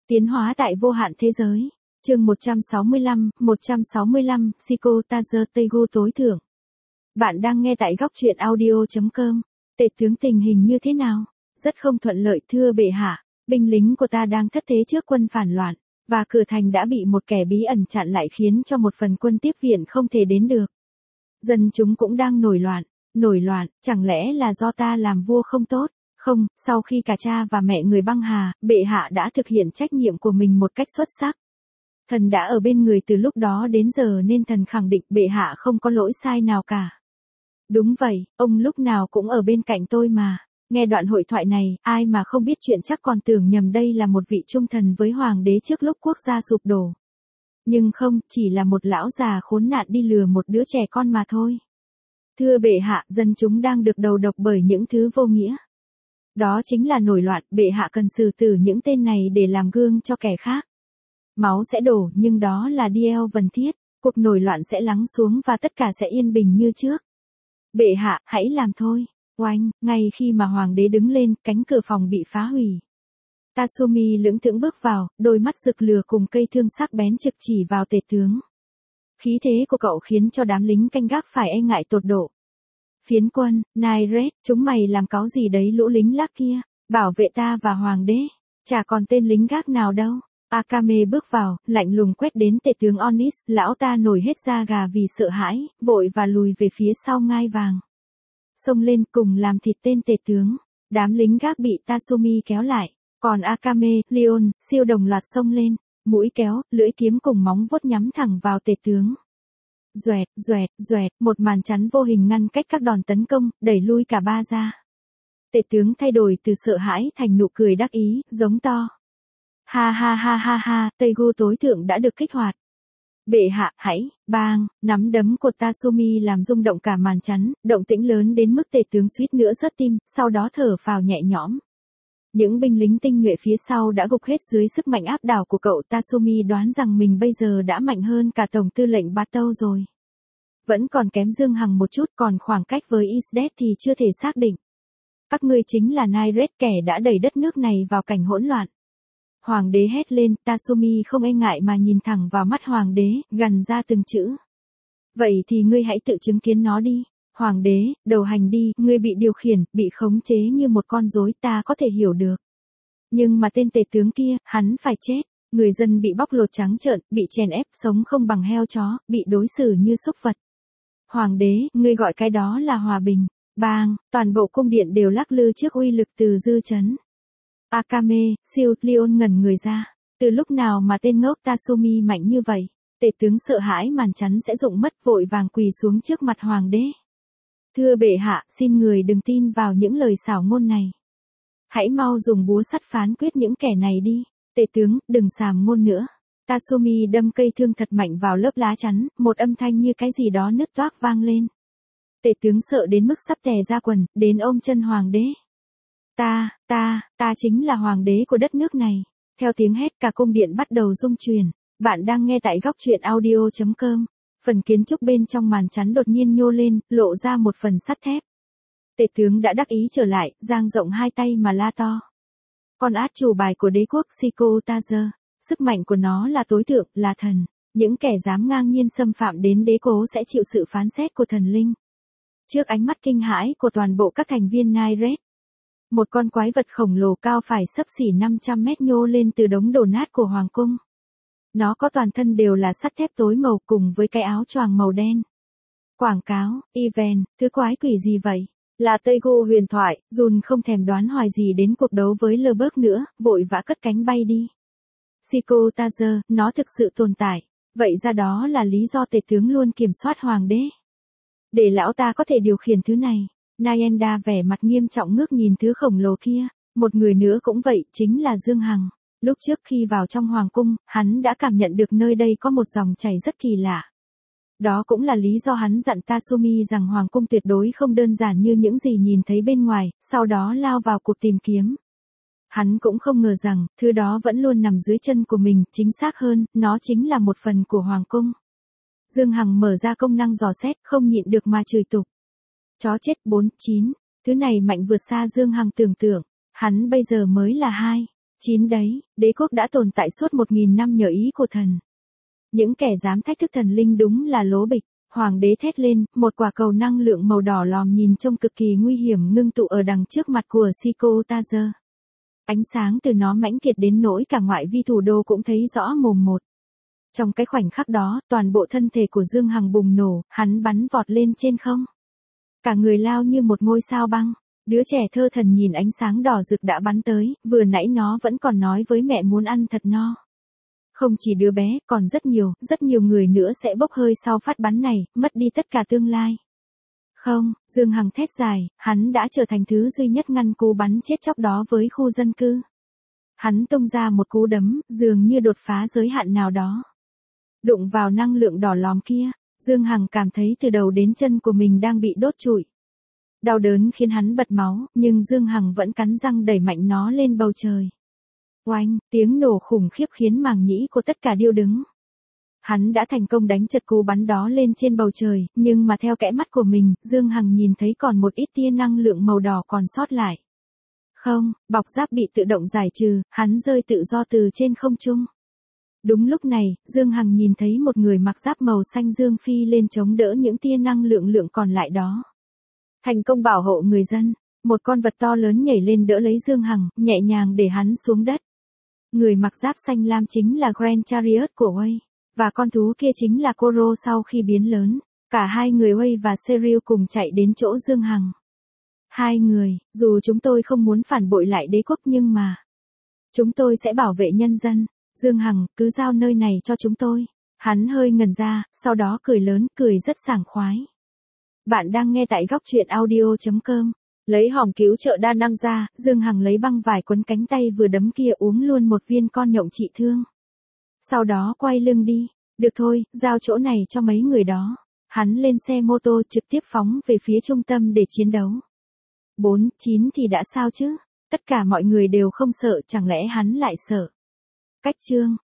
Tiến hóa tại vô hạn thế giới. Chương 165, Siko Tazer Tegu tối thượng. Bạn đang nghe tại góc truyện audio.com. Tể tướng tình hình như thế nào? Rất không thuận lợi thưa bệ hạ. Binh lính của ta đang thất thế trước quân phản loạn, và cửa thành đã bị một kẻ bí ẩn chặn lại khiến cho một phần quân tiếp viện không thể đến được. Dân chúng cũng đang nổi loạn, chẳng lẽ là do ta làm vua không tốt? Không, sau khi cả cha và mẹ người băng hà, bệ hạ đã thực hiện trách nhiệm của mình một cách xuất sắc. Thần đã ở bên người từ lúc đó đến giờ nên thần khẳng định bệ hạ không có lỗi sai nào cả. Đúng vậy, ông lúc nào cũng ở bên cạnh tôi mà. Nghe đoạn hội thoại này, ai mà không biết chuyện chắc còn tưởng nhầm đây là một vị trung thần với hoàng đế trước lúc quốc gia sụp đổ. Nhưng không, chỉ là một lão già khốn nạn đi lừa một đứa trẻ con mà thôi. Thưa bệ hạ, dân chúng đang được đầu độc bởi những thứ vô nghĩa. Đó chính là nổi loạn, bệ hạ cần xử tử những tên này để làm gương cho kẻ khác. Máu sẽ đổ, nhưng đó là điều cần thiết, cuộc nổi loạn sẽ lắng xuống và tất cả sẽ yên bình như trước. Bệ hạ, hãy làm thôi. Oanh, ngay khi mà hoàng đế đứng lên, cánh cửa phòng bị phá hủy. Tatsumi lững thững bước vào, đôi mắt rực lửa cùng cây thương sắc bén trực chỉ vào tể tướng. Khí thế của cậu khiến cho đám lính canh gác phải e ngại tột độ. Phiến quân, Nairet, chúng mày làm cáu gì đấy lũ lính lác kia, bảo vệ ta và hoàng đế, chả còn tên lính gác nào đâu. Akame bước vào, lạnh lùng quét đến tể tướng Onis, lão ta nổi hết da gà vì sợ hãi, vội và lùi về phía sau ngai vàng. Xông lên cùng làm thịt tên tể tướng, đám lính gác bị Tatsumi kéo lại, còn Akame, Leon, siêu đồng loạt xông lên, mũi kéo, lưỡi kiếm cùng móng vuốt nhắm thẳng vào tể tướng. Doẹt, một màn chắn vô hình ngăn cách các đòn tấn công, đẩy lui cả ba ra. Tể tướng thay đổi từ sợ hãi thành nụ cười đắc ý, giống to. Ha, Tegu tối thượng đã được kích hoạt. Bệ hạ, hãy, bang, nắm đấm của Tatsumi làm rung động cả màn chắn, động tĩnh lớn đến mức tể tướng suýt nữa rớt tim, sau đó thở phào nhẹ nhõm. Những binh lính tinh nhuệ phía sau đã gục hết dưới sức mạnh áp đảo của cậu. Tatsumi đoán rằng mình bây giờ đã mạnh hơn cả tổng tư lệnh Battle rồi. Vẫn còn kém Dương Hằng một chút, còn khoảng cách với Isdet thì chưa thể xác định. Các ngươi chính là Nairet, kẻ đã đẩy đất nước này vào cảnh hỗn loạn. Hoàng đế hét lên, Tatsumi không e ngại mà nhìn thẳng vào mắt hoàng đế, gằn ra từng chữ. Vậy thì ngươi hãy tự chứng kiến nó đi. Hoàng đế, đầu hành đi, ngươi bị điều khiển, bị khống chế như một con rối, ta có thể hiểu được. Nhưng mà tên tể tướng kia, hắn phải chết. Người dân bị bóc lột trắng trợn, bị chèn ép, sống không bằng heo chó, bị đối xử như súc vật. Hoàng đế, ngươi gọi cái đó là hòa bình. Bang, toàn bộ cung điện đều lắc lư trước uy lực từ dư chấn. Akame, siêu, Leon ngẩn người ra. Từ lúc nào mà tên ngốc Tatsumi mạnh như vậy? Tể tướng sợ hãi màn chắn sẽ rụng mất, vội vàng quỳ xuống trước mặt hoàng đế. Thưa bệ hạ, xin người đừng tin vào những lời xảo ngôn này. Hãy mau dùng búa sắt phán quyết những kẻ này đi. Tể tướng, đừng xàm ngôn nữa. Tatsumi đâm cây thương thật mạnh vào lớp lá chắn, một âm thanh như cái gì đó nứt toác vang lên. Tể tướng sợ đến mức sắp tè ra quần, đến ôm chân hoàng đế. Ta chính là hoàng đế của đất nước này. Theo tiếng hét, cả cung điện bắt đầu rung chuyển. Bạn đang nghe tại góc truyện audio.com. Phần kiến trúc bên trong màn chắn đột nhiên nhô lên, lộ ra một phần sắt thép. Tể tướng đã đắc ý trở lại, dang rộng hai tay mà la to. Con át chủ bài của đế quốc Siko Tazer. Sức mạnh của nó là tối thượng, là thần. Những kẻ dám ngang nhiên xâm phạm đến đế cố sẽ chịu sự phán xét của thần linh. Trước ánh mắt kinh hãi của toàn bộ các thành viên Nairet, một con quái vật khổng lồ cao phải xấp xỉ 500 mét nhô lên từ đống đổ nát của hoàng cung. Nó có toàn thân đều là sắt thép tối màu cùng với cái áo choàng màu đen. Quảng cáo, event, thứ quái quỷ gì vậy? Là Tegu huyền thoại, Jun không thèm đoán hoài gì đến cuộc đấu với Lberg nữa, vội vã cất cánh bay đi. Siko Tazer, nó thực sự tồn tại. Vậy ra đó là lý do tể tướng luôn kiểm soát hoàng đế. Để lão ta có thể điều khiển thứ này. Nayenda vẻ mặt nghiêm trọng ngước nhìn thứ khổng lồ kia. Một người nữa cũng vậy, chính là Dương Hằng. Lúc trước khi vào trong hoàng cung, hắn đã cảm nhận được nơi đây có một dòng chảy rất kỳ lạ. Đó cũng là lý do hắn dặn Tatsumi rằng hoàng cung tuyệt đối không đơn giản như những gì nhìn thấy bên ngoài, sau đó lao vào cuộc tìm kiếm. Hắn cũng không ngờ rằng, thứ đó vẫn luôn nằm dưới chân của mình, chính xác hơn, nó chính là một phần của hoàng cung. Dương Hằng mở ra công năng dò xét, không nhịn được mà chửi tục. Chó chết 49, thứ này mạnh vượt xa Dương Hằng tưởng tượng, hắn bây giờ mới là 2. 9 đấy, đế quốc đã tồn tại suốt 1.000 năm nhờ ý của thần. Những kẻ dám thách thức thần linh đúng là lố bịch. Hoàng đế thét lên, một quả cầu năng lượng màu đỏ lòm nhìn trông cực kỳ nguy hiểm ngưng tụ ở đằng trước mặt của Siko Utazer. Ánh sáng từ nó mãnh liệt đến nỗi cả ngoại vi thủ đô cũng thấy rõ mồm một. Trong cái khoảnh khắc đó, toàn bộ thân thể của Dương Hằng bùng nổ, hắn bắn vọt lên trên không. Cả người lao như một ngôi sao băng. Đứa trẻ thơ thần nhìn ánh sáng đỏ rực đã bắn tới, vừa nãy nó vẫn còn nói với mẹ muốn ăn thật no. Không chỉ đứa bé, còn rất nhiều người nữa sẽ bốc hơi sau phát bắn này, mất đi tất cả tương lai. Không, Dương Hằng thét dài, hắn đã trở thành thứ duy nhất ngăn cú bắn chết chóc đó với khu dân cư. Hắn tung ra một cú đấm, dường như đột phá giới hạn nào đó. Đụng vào năng lượng đỏ lòm kia, Dương Hằng cảm thấy từ đầu đến chân của mình đang bị đốt trụi. Đau đớn khiến hắn bật máu, nhưng Dương Hằng vẫn cắn răng đẩy mạnh nó lên bầu trời. Oanh, tiếng nổ khủng khiếp khiến màng nhĩ của tất cả điêu đứng. Hắn đã thành công đánh chật cú bắn đó lên trên bầu trời, nhưng mà theo kẽ mắt của mình, Dương Hằng nhìn thấy còn một ít tia năng lượng màu đỏ còn sót lại. Không, bọc giáp bị tự động giải trừ, hắn rơi tự do từ trên không trung. Đúng lúc này, Dương Hằng nhìn thấy một người mặc giáp màu xanh dương phi lên chống đỡ những tia năng lượng còn lại đó. Thành công bảo hộ người dân, một con vật to lớn nhảy lên đỡ lấy Dương Hằng, nhẹ nhàng để hắn xuống đất. Người mặc giáp xanh lam chính là Grand Chariot của Wei, và con thú kia chính là Koro sau khi biến lớn. Cả hai người Wei và Serial cùng chạy đến chỗ Dương Hằng. Hai người, dù chúng tôi không muốn phản bội lại đế quốc nhưng mà chúng tôi sẽ bảo vệ nhân dân. Dương Hằng, cứ giao nơi này cho chúng tôi. Hắn hơi ngẩn ra, sau đó cười lớn, cười rất sảng khoái. Bạn đang nghe tại góc truyện audio.com. Lấy hòm cứu trợ đa năng ra, Dương Hằng lấy băng vải quấn cánh tay vừa đấm kia uống luôn một viên con nhộng trị thương. Sau đó quay lưng đi. Được thôi, giao chỗ này cho mấy người đó. Hắn lên xe mô tô trực tiếp phóng về phía trung tâm để chiến đấu. 9 thì đã sao chứ? Tất cả mọi người đều không sợ, chẳng lẽ hắn lại sợ? Cách chương